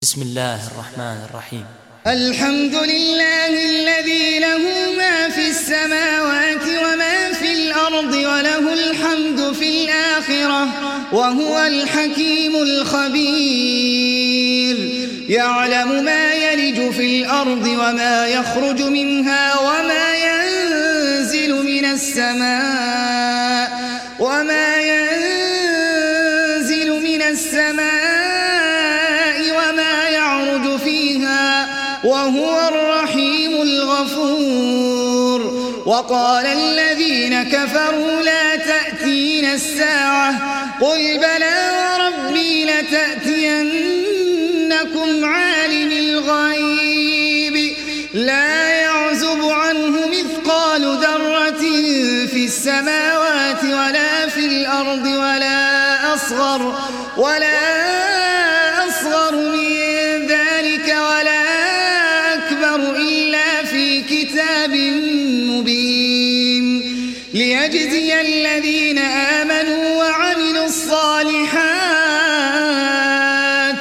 بسم الله الرحمن الرحيم. الحمد لله الذي له ما في السماوات وما في الأرض وله الحمد في الآخرة وهو الحكيم الخبير. يعلم ما يلج في الأرض وما يخرج منها وما ينزل من السماء وما يعرج فيها وهو الرحيم الغفور. وقال الذين كفروا لا تأتينا الساعة قل بلى وربي لتأتينكم عالم الغيب لا يعزب عنه مثقال ذرة في السماوات ولا في الأرض ولا أصغر من ذلك ولا أكبر إلا في كتاب مبين ليجزي الذين آمنوا وعملوا الصالحات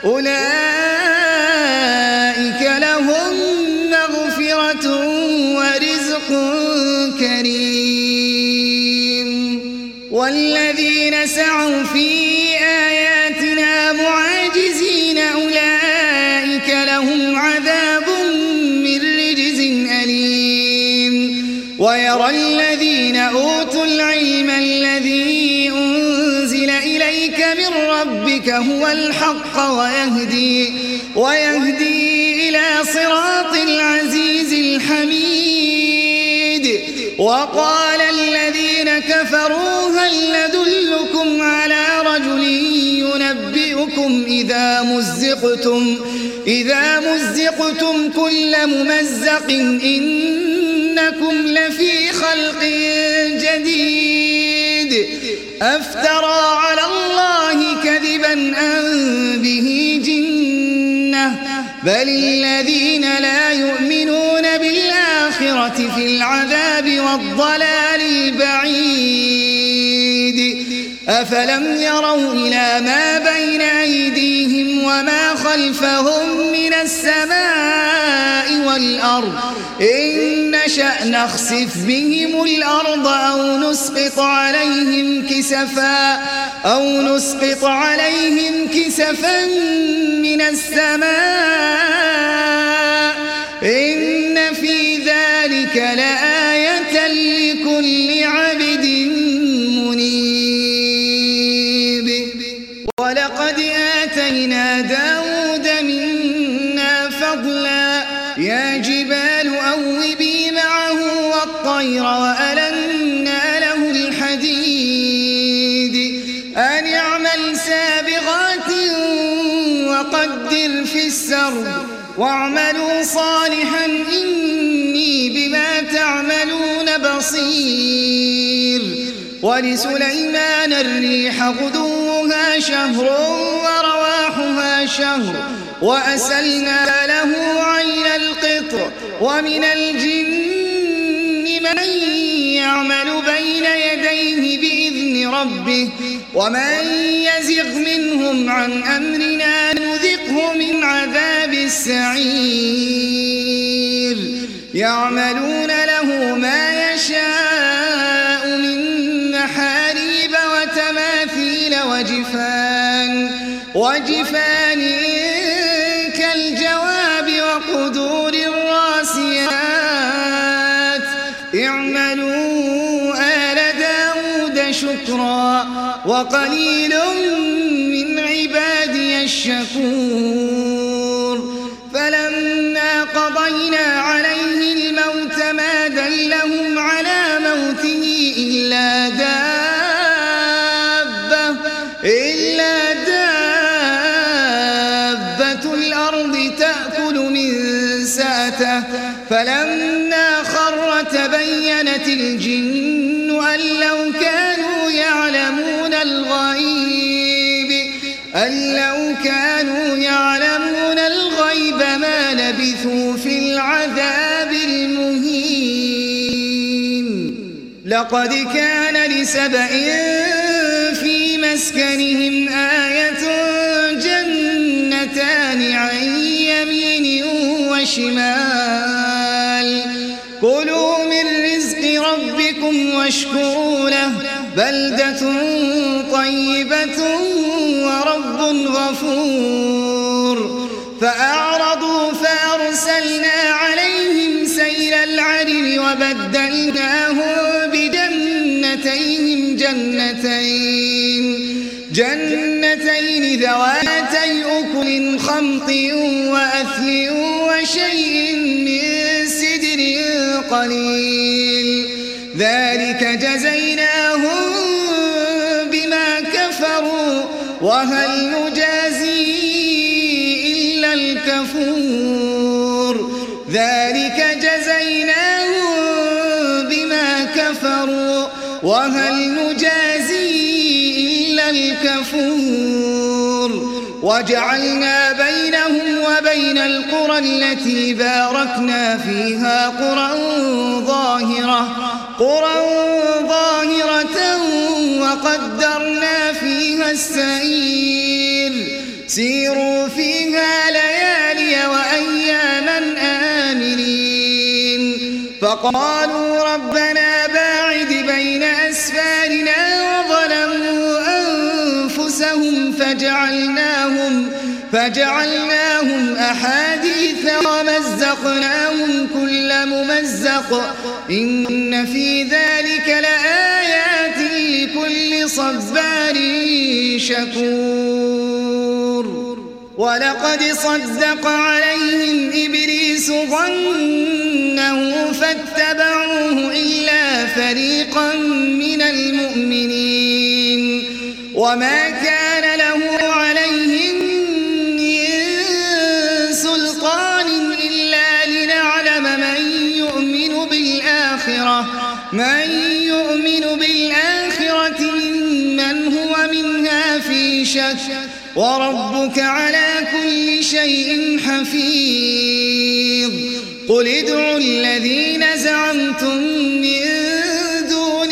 أولئك لهم مغفرة ورزق كريم. والذين سعوا في آياتنا معاجزين أولئك لهم عذاب من رجز أليم. ويرى الذين أوتوا العلم الذي أنزل إليك من ربك هو الحق ويهدي إلى صراط العزيز الحميد. وقال الذين كفروا هل ندلكم على رجل ينبئكم إذا مزقتم كل ممزق إنكم لفي خلق جديد أفترى على الله كذبا أم به جنة بل الذين لا يؤمنون بالآخرة في العذاب والضلال البعيد. أفلم يروا إلى ما بين أيديهم وما خلفهم من السماء والأرض إن نشأ نخسف بهم الأرض أو نسقط عليهم كسفا من السماء إن في ذلك لآية لكل عبد منيب. ولقد آتينا داود منا فضلا يا جبال أوبي معه والطير وألنا له الحديد أن يعمل سابغات وقدر في السرد واعملوا صالحا إني بما تعملون بصير. ولسليمان الريح غدوها شهر ورواحها شهر وأسلنا له عين القطر. ومن الجن من يعمل بين يديه بإذن ربه ومن يزغ منهم عن أمرنا نذقه من عذاب السعير. يعملون له ما يشاء من محاريب وتماثيل وجفان كالجواب وقدور الراسيات. اعملوا آل داود شكرا وقليل من عبادي الشكور. فلما قضينا عليه الموت ما دلهم على موته إلا دابة الأرض تأكل من سأته فلما خر تبينت الجن أن لو كانوا يعلمون الغيب ما لبثوا في العذاب المهين. لقد كان لسبإ في مسكنهم آية جنتان وشمال كلوا من رزق ربكم واشكروا له بلدة طيبة ورب غفور فأعرضوا فأرسلنا عليهم سيل العرم وبدلناهم بجنتيهم جنتين ذواتي أكل خمط وأثل وشيء من سدر قليل ذلك جزيناهم بما كفروا وهل نجازي إلا الكفور ذلك جزيناهم بما كفروا وهل نجازي إلا الكفور وجعلنا بينهم وبين القرى التي باركنا فيها قرى ظاهرة وقدرنا فيها السير سيروا فيها ليالي وأياما آمنين فقالوا ربنا باعد بين أسفارنا وظلموا أنفسهم فجعلناهم أحاديث ومزقناهم كل ممزق إن في ذلك لآيات لكل صبار شكور ولقد صدق عليهم إبليس ظنه فاتبعوه إلا فريقا من المؤمنين وما كان له عليهم من سلطان إلا لنعلم من يؤمن بالآخرة ممن هو منها في شك وربك على كل شيء حفيظ قل ادعوا الذين زعمتم من دون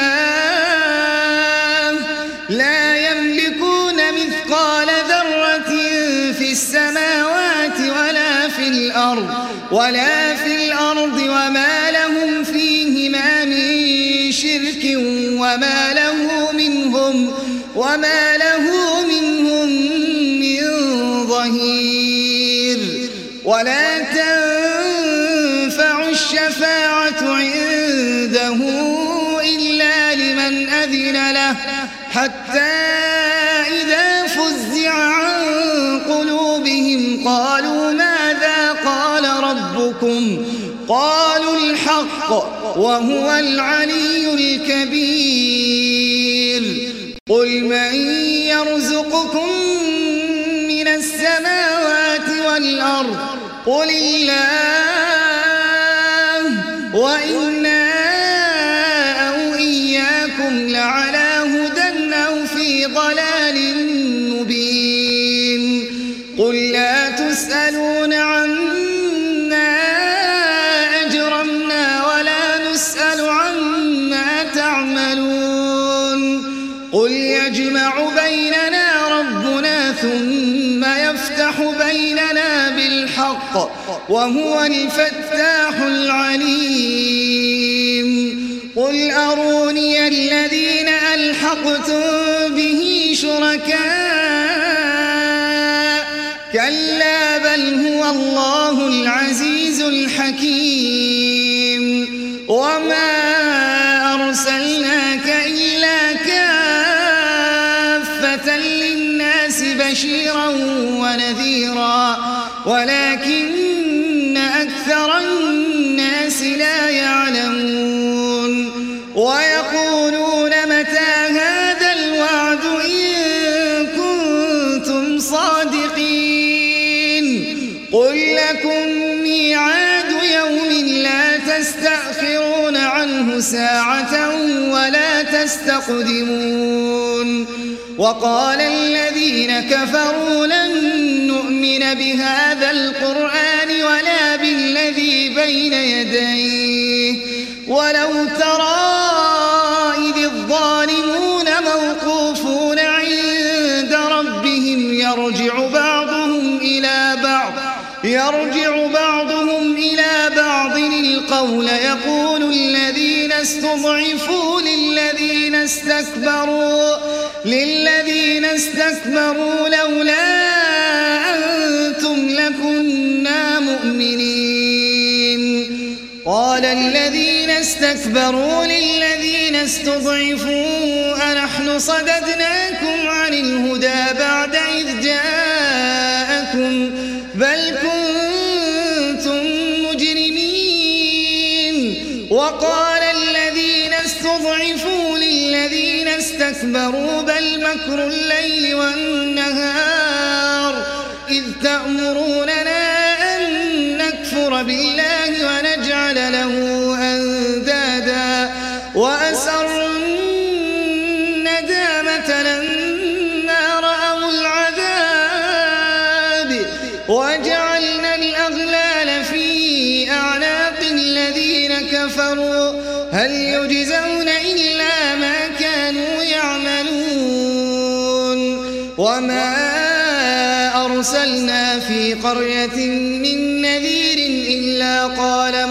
الله لا يملكون مثقال ذرة في السماوات ولا في الأرض وما لهم فيهما من شرك وما له منهم من ظهير ولا تنفع الشفاعة عنده إلا لمن أذن له حتى إذا فزع عن قلوبهم قالوا ماذا قال ربكم قالوا الحق وهو العلي الكبير قل من يرزقكم من السماوات والأرض قل الله وإنا أو إياكم لعلى هدى أو في ضلال مبين قل لا تسألون عما أجرمنا ولا نسأل عما تعملون قل يجمع بيننا ربنا ثم يفتح بيننا بالحق وهو الفتاح العليم قل أروني الذين ألحقتم به شركاء كلا بل هو الله العزيز الحكيم وما أرسلناك إلا كافة للناس بشيرا ونذيرا ولكن أكثر الناس لا يعلمون ويقولون متى هذا الوعد إن كنتم صادقين قل لكم ميعاد يوم لا تستأخرون عنه ساعة ولا تستقدمون وقال الذين كفروا لن نؤمن بهذا القرآن ولا بالذي بين يديه ولو ترى إذ الظالمون موقوفون عند ربهم يرجع بعضهم إلى بعض يرجع بعضهم إلى بعض القول يقول الذين استضعفوا للذين استكبروا لولا أنتم لكنا مؤمنين قال الذين استكبروا للذين استضعفوا أنحن صددناكم عن الهدى بعد إذ جاءكم بل كنتم مجرمين وقال الذين استضعفوا للذين استكبروا بل مكر الليل والنهار إذ تأمروننا أن نكفر بالله ونجعل له أندادا وأسروا الندامة لما رأوا العذاب وجعلنا الأغلال في أعناق الذين كفروا هل يجزون إلا ما كانوا يعملون وما أرسلنا في قرية من نذير إلا قال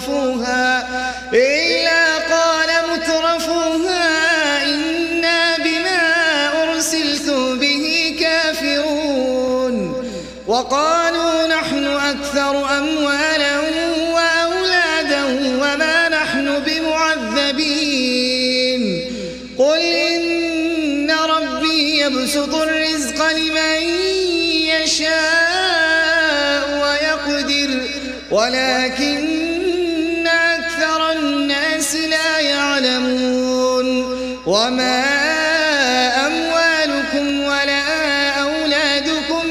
مترفوها إنا بما أرسلتم به كافرون وقالوا نحن أكثر أموالا وأولادا وما نحن بمعذبين قل إن ربي يبسط الرزق لمن يشاء ويقدر ولكن أكثر الناس لا يعلمون وما أموالكم ولا أولادكم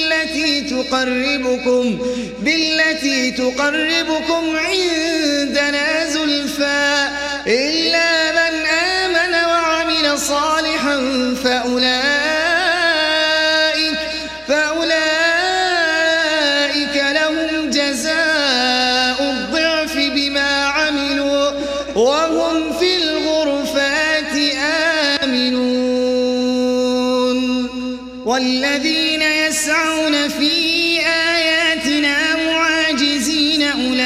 بالتي تقربكم عندنا زلفى إلا من آمن وعمل صالحا فأولئك لهم جزاء الضعف بما عملوا وهم في الغرفات آمنون والذين يسعون في آياتنا معاجزين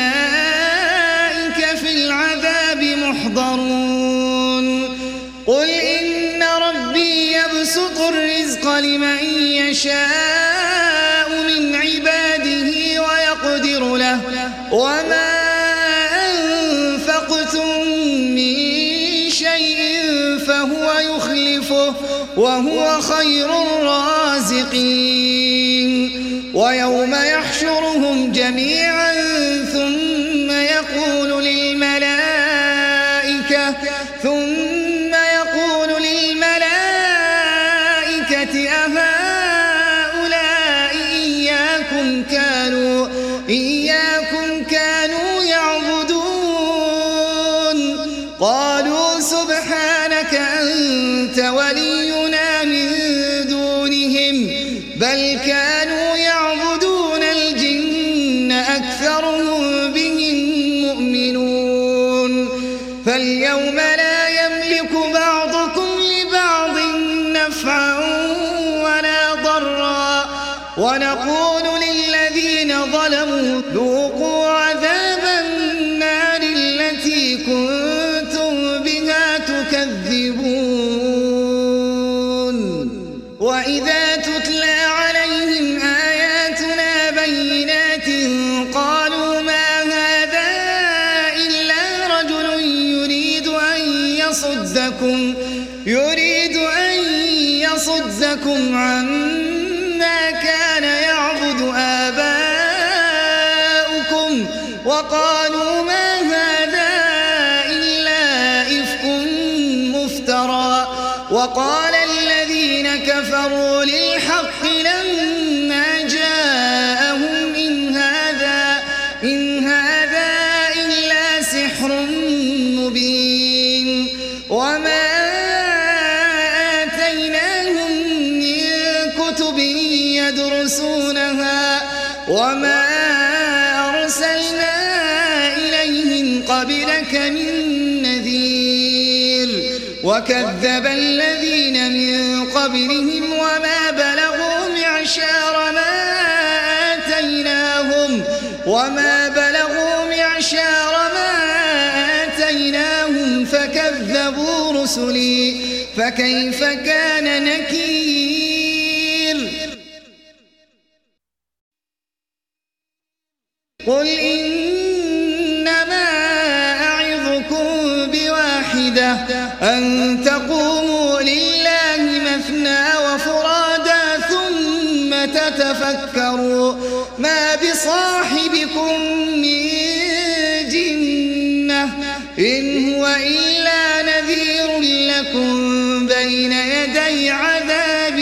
أولئك في العذاب محضرون قل إن ربي يبسط الرزق لمن يشاء من عباده ويقدر له وما أنفقتم من شيء فهو يخلفه وهو خير الرازقين ويوم يحشرهم جميعا ثم يقول للملائكة أهؤلاء إياكم كانوا يعبدون قالوا سبحانك أنت ولينا من دونهم بل كانوا يعبدون الجن أكثرهم بهم مؤمنون فاليوم لا يملك بعضكم لبعض نفعا ولا ضرا ونقول للذين ظلموا ذوقوا عذاب النار التي كنتم بها تكذبون وإذا تتلى عليهم آياتنا بينات قالوا ما هذا إلا رجل يريد أن يصدكم عما كان يعبد آباؤكم وقالوا ما هذا إلا إفك مفترى وقال الذين كفروا للحق لما جاءهم إن هذا إلا سحر مبين وما آتيناهم من كتب يدرسونها وما أرسلنا إليهم قبلك من نذير وكذب الذين من قبلهم وما بلغوا معشار ما آتيناهم وما بلغوا معشار ما آتيناهم فكذبوا رسلي فكيف كان نكير قل إنما أعظكم بواحدة أن تقوموا لله مثنى وفرادا ثم تتفكروا ما بصاحبكم من جنة إن هو إلا نذير لكم بين يدي عذاب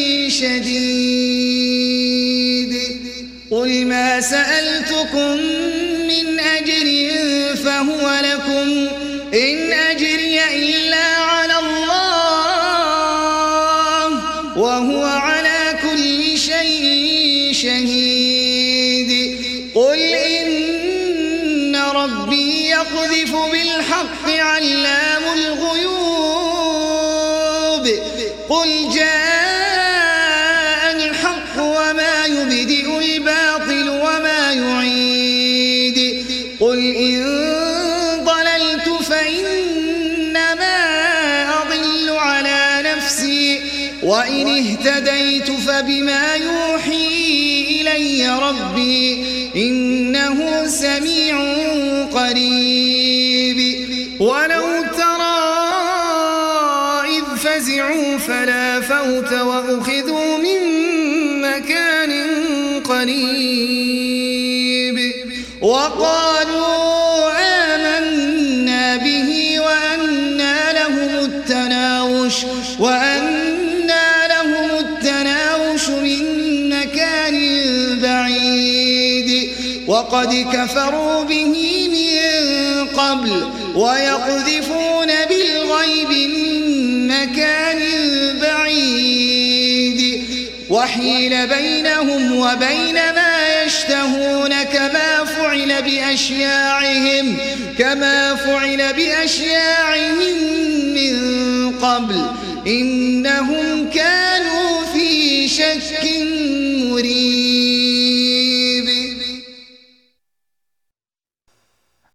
شديد قل ما سألتكم من أجر فهو لكم إن أجري إلا على الله وهو على كل شيء شهيد قل إن ربي يقذف بالحق علام الغيوب قل جاء الحق وما يبدئ الباطل وما يعيد قل إن ضللت فإنما أضل على نفسي وإن اهتديت فبما يوحي إلي ربي إنه سميع قريب ولو ترى إذ فزعوا فلا فوت وأخذوا من مكان قريب وقالوا آمنا به وأنى لهم التناوش من مكان بعيد وقد كفروا به من قبل ويقذفون بالغيب من مكان بعيد وحيل بينهم وبين ما يشتهون كما فعل بأشياعهم من قبل إنهم كانوا في شك مريب